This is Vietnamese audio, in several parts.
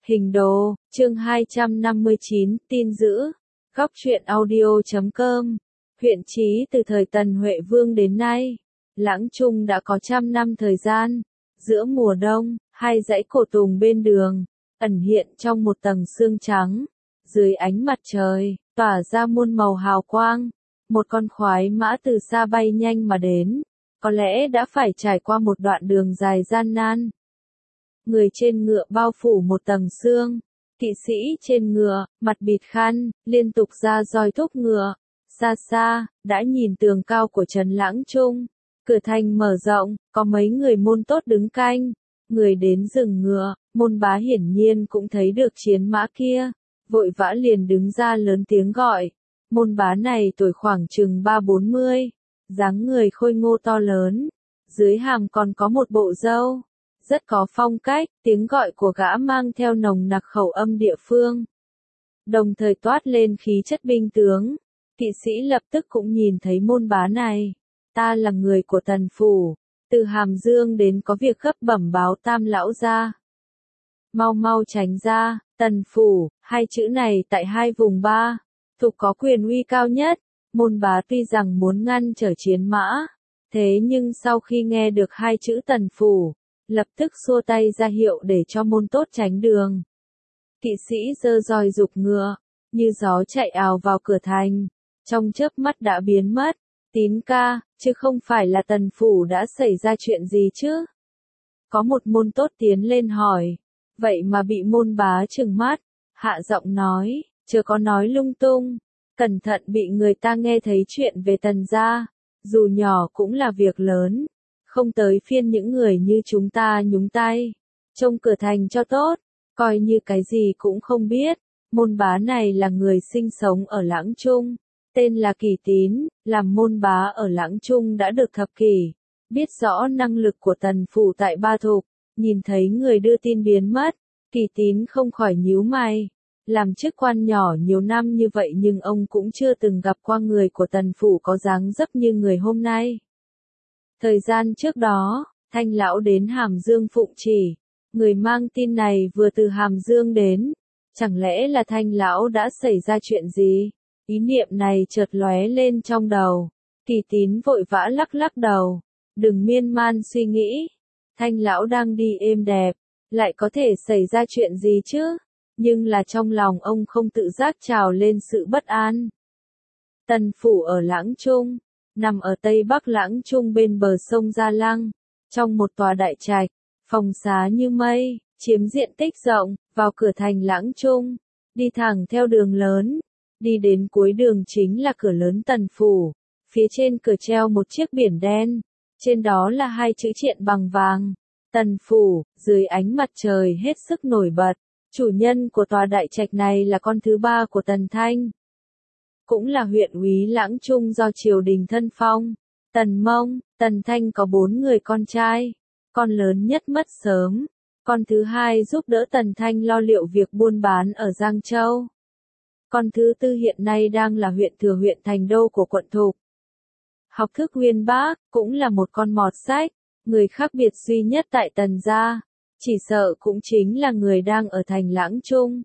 Hình đồ, chương 259, tin dữ. Góc truyện audio.com. Huyện Chí từ thời Tần Huệ Vương đến nay, Lãng Trung đã có trăm năm thời gian. Giữa mùa đông, hai dãy cổ tùng bên đường, ẩn hiện trong một tầng sương trắng. Dưới ánh mặt trời, tỏa ra muôn màu hào quang. Một con khoái mã từ xa bay nhanh mà đến. Có lẽ đã phải trải qua một đoạn đường dài gian nan. Người trên ngựa bao phủ một tầng sương. Kỵ sĩ trên ngựa, mặt bịt khăn, liên tục ra roi thúc ngựa. Xa xa, đã nhìn tường cao của trấn Lãng Trung. Cửa thành mở rộng, có mấy người môn tốt đứng canh. Người đến dừng ngựa, môn bá hiển nhiên cũng thấy được chiến mã kia. Vội vã liền đứng ra lớn tiếng gọi. Môn bá này tuổi khoảng chừng 30-40. Dáng người khôi ngô to lớn. Dưới hàm còn có một bộ râu. Rất có phong cách, tiếng gọi của gã mang theo nồng nặc khẩu âm địa phương. Đồng thời toát lên khí chất binh tướng. Kỵ sĩ lập tức cũng nhìn thấy môn bá này. Ta là người của Tần Phủ. Từ Hàm Dương đến có việc gấp bẩm báo Tam lão gia. Mau mau tránh ra, Tần Phủ, hai chữ này tại hai vùng ba. Thuộc có quyền uy cao nhất. Môn bá tuy rằng muốn ngăn trở chiến mã. Thế nhưng sau khi nghe được hai chữ Tần Phủ, lập tức xua tay ra hiệu để cho môn tốt tránh đường. Kỵ sĩ giơ roi giục ngựa, như gió chạy ào vào cửa thành, trong chớp mắt đã biến mất. Tín ca, chứ không phải là Tần Phủ đã xảy ra chuyện gì chứ? Có một môn tốt tiến lên hỏi, vậy mà bị môn bá trừng mắt, hạ giọng nói, chớ có nói lung tung, cẩn thận bị người ta nghe thấy chuyện về Tần gia, dù nhỏ cũng là việc lớn. Không tới phiên những người như chúng ta nhúng tay. Trông cửa thành cho tốt, coi như cái gì cũng không biết. Môn bá này là người sinh sống ở Lãng Trung. Tên là Kỳ Tín, làm môn bá ở Lãng Trung đã được thập kỷ. Biết rõ năng lực của Tần Phủ tại Ba Thục. Nhìn thấy người đưa tin biến mất, Kỳ Tín không khỏi nhíu mày. Làm chức quan nhỏ nhiều năm như vậy nhưng ông cũng chưa từng gặp qua người của Tần Phủ có dáng dấp như người hôm nay. Thời gian trước đó, Thanh lão đến Hàm Dương phụng chỉ. Người mang tin này vừa từ Hàm Dương đến. Chẳng lẽ là Thanh lão đã xảy ra chuyện gì? Ý niệm này chợt lóe lên trong đầu. Kỳ Tín vội vã lắc lắc đầu. Đừng miên man suy nghĩ. Thanh lão đang đi êm đẹp. Lại có thể xảy ra chuyện gì chứ? Nhưng là trong lòng ông không tự giác trào lên sự bất an. Tần Phủ ở Lãng Trung. Nằm ở tây bắc Lãng Trung bên bờ sông Gia Lăng, trong một tòa đại trạch, phòng xá như mây, chiếm diện tích rộng, vào cửa thành Lãng Trung, đi thẳng theo đường lớn, đi đến cuối đường chính là cửa lớn Tần Phủ, phía trên cửa treo một chiếc biển đen, trên đó là hai chữ triện bằng vàng, Tần Phủ, dưới ánh mặt trời hết sức nổi bật, chủ nhân của tòa đại trạch này là con thứ ba của Tần Thanh. Cũng là huyện úy Lãng Trung do triều đình thân phong. Tần Mông, Tần Thanh có 4 người con trai. Con lớn nhất mất sớm. Con thứ hai giúp đỡ Tần Thanh lo liệu việc buôn bán ở Giang Châu. Con thứ tư hiện nay đang là huyện thừa huyện thành đô của quận Thục. Học thức uyên bác, cũng là một con mọt sách. Người khác biệt duy nhất tại Tần gia. Chỉ sợ cũng chính là người đang ở thành Lãng Trung.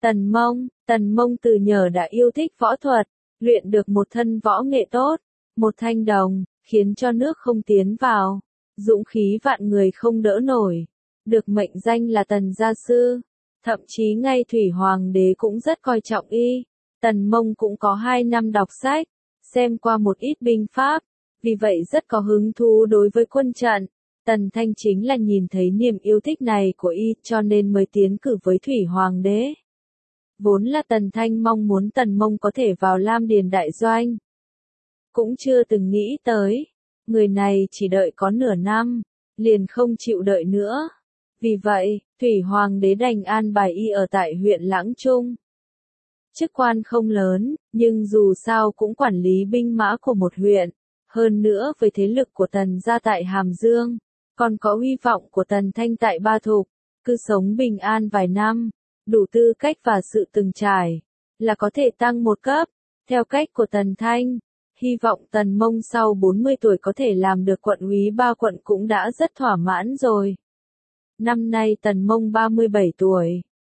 Tần Mông từ nhỏ đã yêu thích võ thuật, luyện được một thân võ nghệ tốt, một thanh đồng, khiến cho nước không tiến vào, dũng khí vạn người không đỡ nổi, được mệnh danh là Tần gia sư, thậm chí ngay Thủy Hoàng đế cũng rất coi trọng y. Tần Mông cũng có 2 năm đọc sách, xem qua một ít binh pháp, vì vậy rất có hứng thú đối với quân trận. Tần Thanh chính là nhìn thấy niềm yêu thích này của y cho nên mới tiến cử với Thủy Hoàng đế. Vốn là Tần Thanh mong muốn Tần Mông có thể vào Lam Điền đại doanh. Cũng chưa từng nghĩ tới, người này chỉ đợi có nửa năm, liền không chịu đợi nữa. Vì vậy, Thủy Hoàng đế đành an bài y ở tại huyện Lãng Trung. Chức quan không lớn, nhưng dù sao cũng quản lý binh mã của một huyện. Hơn nữa với thế lực của Tần gia tại Hàm Dương, còn có uy vọng của Tần Thanh tại Ba Thục, cứ sống bình an vài năm. Đủ tư cách và sự từng trải, là có thể tăng một cấp, theo cách của Tần Thanh. Hy vọng Tần Mông sau 40 tuổi có thể làm được quận úy 3 quận cũng đã rất thỏa mãn rồi. Năm nay Tần Mông 37 tuổi,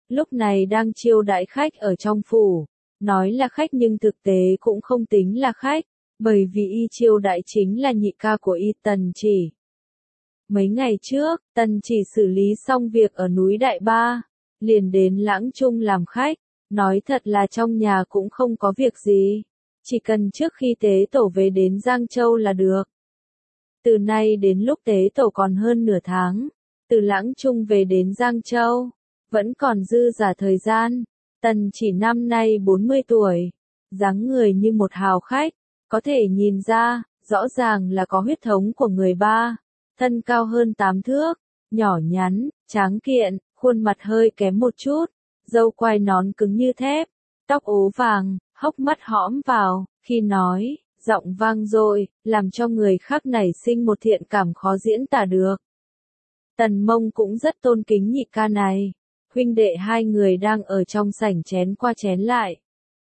lúc này đang chiêu đãi khách ở trong phủ. Nói là khách nhưng thực tế cũng không tính là khách, bởi vì y chiêu đãi chính là nhị ca của y Tần Chỉ. Mấy ngày trước, Tần Chỉ xử lý xong việc ở núi Đại Ba, liền đến Lãng Trung làm khách, nói thật là trong nhà cũng không có việc gì, chỉ cần trước khi tế tổ về đến Giang Châu là được. Từ nay đến lúc tế tổ còn hơn nửa tháng, từ Lãng Trung về đến Giang Châu, vẫn còn dư giả thời gian. Tần Chỉ năm nay 40 tuổi, dáng người như một hào khách, có thể nhìn ra, rõ ràng là có huyết thống của người Ba, thân cao hơn 8 thước, nhỏ nhắn, tráng kiện, khuôn mặt hơi kém một chút, râu quai nón cứng như thép, tóc ố vàng, hốc mắt hõm vào, khi nói, giọng vang dội, làm cho người khác nảy sinh một thiện cảm khó diễn tả được. Tần Mông cũng rất tôn kính nhị ca này. Huynh đệ hai người đang ở trong sảnh chén qua chén lại.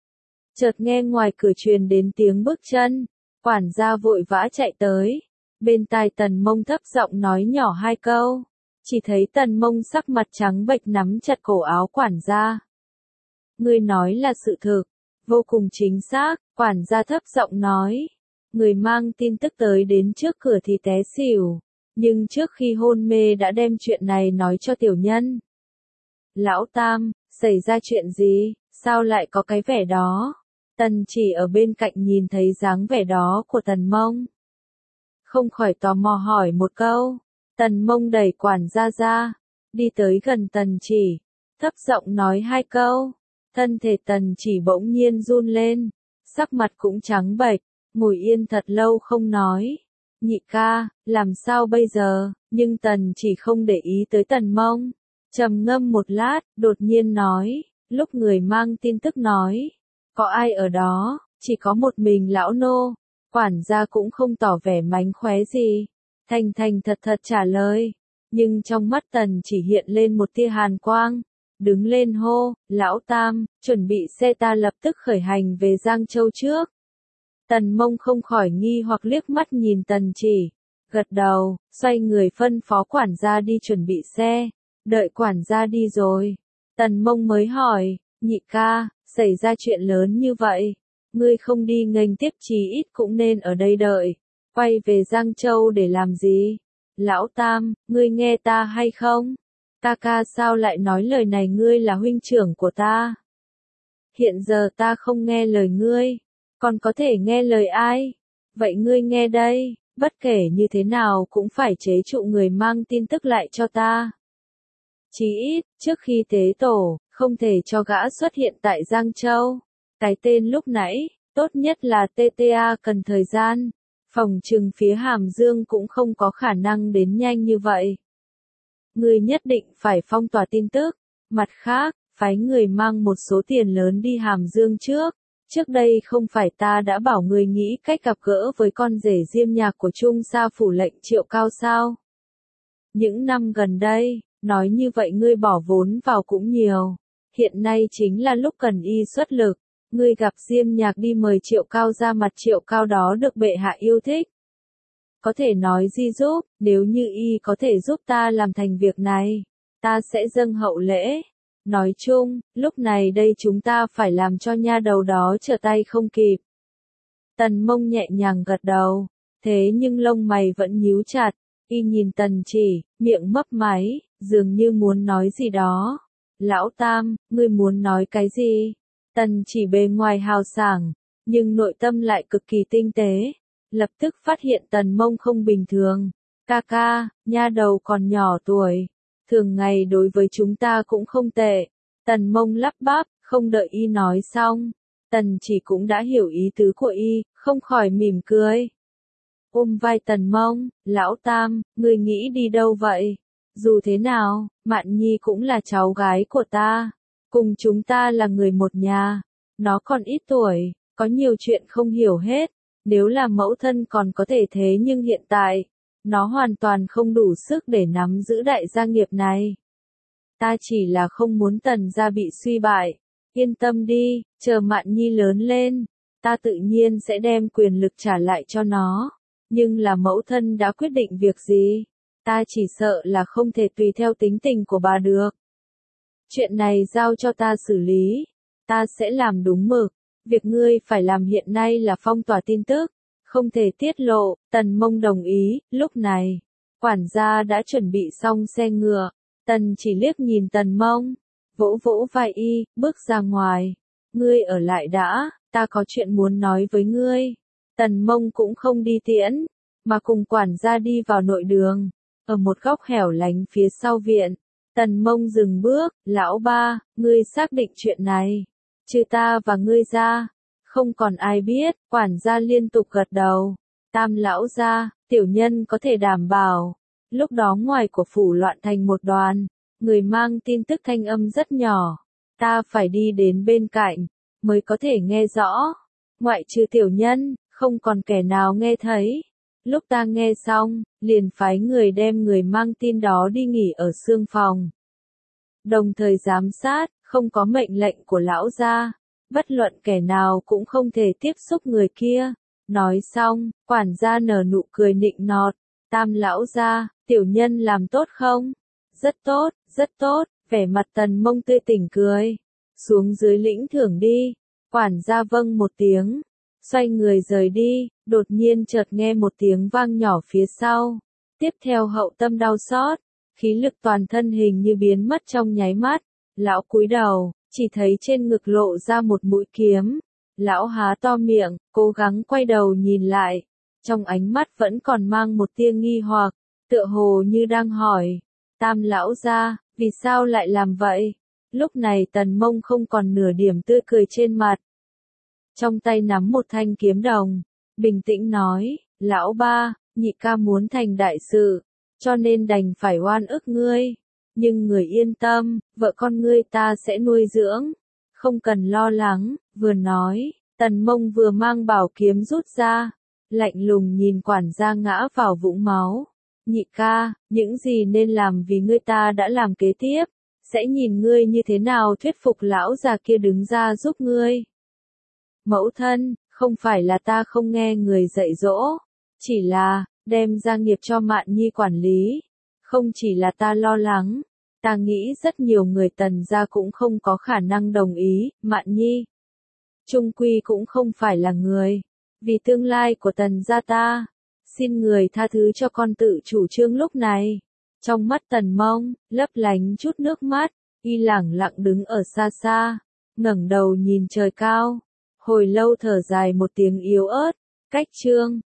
Chợt nghe ngoài cửa truyền đến tiếng bước chân, quản gia vội vã chạy tới. Bên tai Tần Mông thấp giọng nói nhỏ hai câu, chỉ thấy Tần Mông sắc mặt trắng bệch nắm chặt cổ áo quản gia. Ngươi nói là sự thực, vô cùng chính xác, quản gia thấp giọng nói. Người mang tin tức tới đến trước cửa thì té xỉu, nhưng trước khi hôn mê đã đem chuyện này nói cho tiểu nhân. Lão Tam, xảy ra chuyện gì, sao lại có cái vẻ đó? Tần Chỉ ở bên cạnh nhìn thấy dáng vẻ đó của Tần Mông. Không khỏi tò mò hỏi một câu. Tần Mông đẩy quản gia ra, đi tới gần Tần Chỉ, thấp giọng nói hai câu. Thân thể Tần Chỉ bỗng nhiên run lên, sắc mặt cũng trắng bệch, ngồi yên thật lâu không nói. Nhị ca, làm sao bây giờ? Nhưng Tần Chỉ không để ý tới Tần Mông. Trầm ngâm một lát, đột nhiên nói, lúc người mang tin tức nói, có ai ở đó, chỉ có một mình lão nô, quản gia cũng không tỏ vẻ mánh khóe gì, thành thành thật thật trả lời, nhưng trong mắt Tần Chỉ hiện lên một tia hàn quang, đứng lên hô, lão Tam, chuẩn bị xe ta lập tức khởi hành về Giang Châu trước. Tần Mông không khỏi nghi hoặc liếc mắt nhìn Tần Chỉ, gật đầu, xoay người phân phó quản gia đi chuẩn bị xe. Đợi quản gia đi rồi, Tần Mông mới hỏi, nhị ca, xảy ra chuyện lớn như vậy, ngươi không đi nghênh tiếp chí ít cũng nên ở đây đợi, quay về Giang Châu để làm gì? Lão Tam, ngươi nghe ta hay không? Ta ca sao lại nói lời này, ngươi là huynh trưởng của ta. Hiện giờ ta không nghe lời ngươi, còn có thể nghe lời ai? Vậy ngươi nghe đây, bất kể như thế nào cũng phải chế trụ người mang tin tức lại cho ta. Chí ít, trước khi tế tổ, không thể cho gã xuất hiện tại Giang Châu. Cái tên lúc nãy, tốt nhất là TTA cần thời gian. Phòng trừng phía Hàm Dương cũng không có khả năng đến nhanh như vậy. Người nhất định phải phong tỏa tin tức. Mặt khác, phái người mang một số tiền lớn đi Hàm Dương trước. Trước đây không phải ta đã bảo người nghĩ cách gặp gỡ với con rể diêm nhạc của Trung Sa phủ lệnh Triệu Cao sao? Những năm gần đây, nói như vậy ngươi bỏ vốn vào cũng nhiều. Hiện nay chính là lúc cần y xuất lực. Ngươi gặp diêm nhạc đi mời Triệu Cao ra mặt, Triệu Cao đó được bệ hạ yêu thích. Có thể nói gì giúp, nếu như y có thể giúp ta làm thành việc này, ta sẽ dâng hậu lễ. Nói chung, lúc này đây chúng ta phải làm cho nha đầu đó trở tay không kịp. Tần Mông nhẹ nhàng gật đầu, thế nhưng lông mày vẫn nhíu chặt, y nhìn Tần Chỉ, miệng mấp máy, dường như muốn nói gì đó. Lão Tam, ngươi muốn nói cái gì? Tần Chỉ bề ngoài hào sảng, nhưng nội tâm lại cực kỳ tinh tế, lập tức phát hiện Tần Mông không bình thường. Ca ca, nha đầu còn nhỏ tuổi, thường ngày đối với chúng ta cũng không tệ. Tần Mông lắp bắp, không đợi y nói xong, Tần Chỉ cũng đã hiểu ý tứ của y, không khỏi mỉm cười. Ôm vai Tần Mông, lão Tam, ngươi nghĩ đi đâu vậy? Dù thế nào, Mạn Nhi cũng là cháu gái của ta, cùng chúng ta là người một nhà, nó còn ít tuổi, có nhiều chuyện không hiểu hết, nếu là mẫu thân còn có thể thế nhưng hiện tại, nó hoàn toàn không đủ sức để nắm giữ đại gia nghiệp này. Ta chỉ là không muốn Tần gia bị suy bại, yên tâm đi, chờ Mạn Nhi lớn lên, ta tự nhiên sẽ đem quyền lực trả lại cho nó, nhưng là mẫu thân đã quyết định việc gì, ta chỉ sợ là không thể tùy theo tính tình của bà được. Chuyện này giao cho ta xử lý, ta sẽ làm đúng mực. Việc ngươi phải làm hiện nay là phong tỏa tin tức, không thể tiết lộ. Tần Mông đồng ý. Lúc này, quản gia đã chuẩn bị xong xe ngựa. Tần chỉ liếc nhìn Tần Mông, vỗ vỗ vai y, bước ra ngoài. Ngươi ở lại đã, ta có chuyện muốn nói với ngươi. Tần Mông cũng không đi tiễn, mà cùng quản gia đi vào nội đường. Ở một góc hẻo lánh phía sau viện, Tần Mông dừng bước. Lão ba, ngươi xác định chuyện này, trừ ta và ngươi ra, không còn ai biết. Quản gia liên tục gật đầu. Tam lão gia, tiểu nhân có thể đảm bảo. Lúc đó ngoài của phủ loạn thành một đoàn, người mang tin tức thanh âm rất nhỏ. Ta phải đi đến bên cạnh, mới có thể nghe rõ. Ngoại trừ tiểu nhân, không còn kẻ nào nghe thấy. Lúc ta nghe xong, liền phái người đem người mang tin đó đi nghỉ ở xương phòng. Đồng thời giám sát, không có mệnh lệnh của lão gia, bất luận kẻ nào cũng không thể tiếp xúc người kia. Nói xong, quản gia nở nụ cười nịnh nọt. Tam lão gia, tiểu nhân làm tốt không? Rất tốt, rất tốt. Vẻ mặt Tần Mông tươi tỉnh cười. Xuống dưới lĩnh thưởng đi. Quản gia vâng một tiếng, xoay người rời đi. Đột nhiên chợt nghe một tiếng vang nhỏ phía sau. Tiếp theo hậu tâm đau xót, khí lực toàn thân hình như biến mất trong nháy mắt. Lão cúi đầu, chỉ thấy trên ngực lộ ra một mũi kiếm. Lão há to miệng, cố gắng quay đầu nhìn lại. Trong ánh mắt vẫn còn mang một tia nghi hoặc, tựa hồ như đang hỏi. Tam lão gia, vì sao lại làm vậy? Lúc này Tần Mông không còn nửa điểm tươi cười trên mặt. Trong tay nắm một thanh kiếm đồng, bình tĩnh nói, lão ba, nhị ca muốn thành đại sự, cho nên đành phải oan ức ngươi. Nhưng người yên tâm, vợ con ngươi ta sẽ nuôi dưỡng, không cần lo lắng. Vừa nói, Tần Mông vừa mang bảo kiếm rút ra, lạnh lùng nhìn quản gia ngã vào vũng máu. Nhị ca, những gì nên làm vì ngươi ta đã làm kế tiếp, sẽ nhìn ngươi như thế nào thuyết phục lão già kia đứng ra giúp ngươi. Mẫu thân, không phải là ta không nghe người dạy dỗ, chỉ là, đem gia nghiệp cho Mạn Nhi quản lý. Không chỉ là ta lo lắng, ta nghĩ rất nhiều người Tần gia cũng không có khả năng đồng ý. Mạn Nhi chung quy cũng không phải là người, vì tương lai của Tần gia ta, xin người tha thứ cho con tự chủ trương. Lúc này, trong mắt Tần Mông, lấp lánh chút nước mắt, y lẳng lặng đứng ở xa xa, ngẩng đầu nhìn trời cao, hồi lâu thở dài một tiếng yếu ớt. Cách chương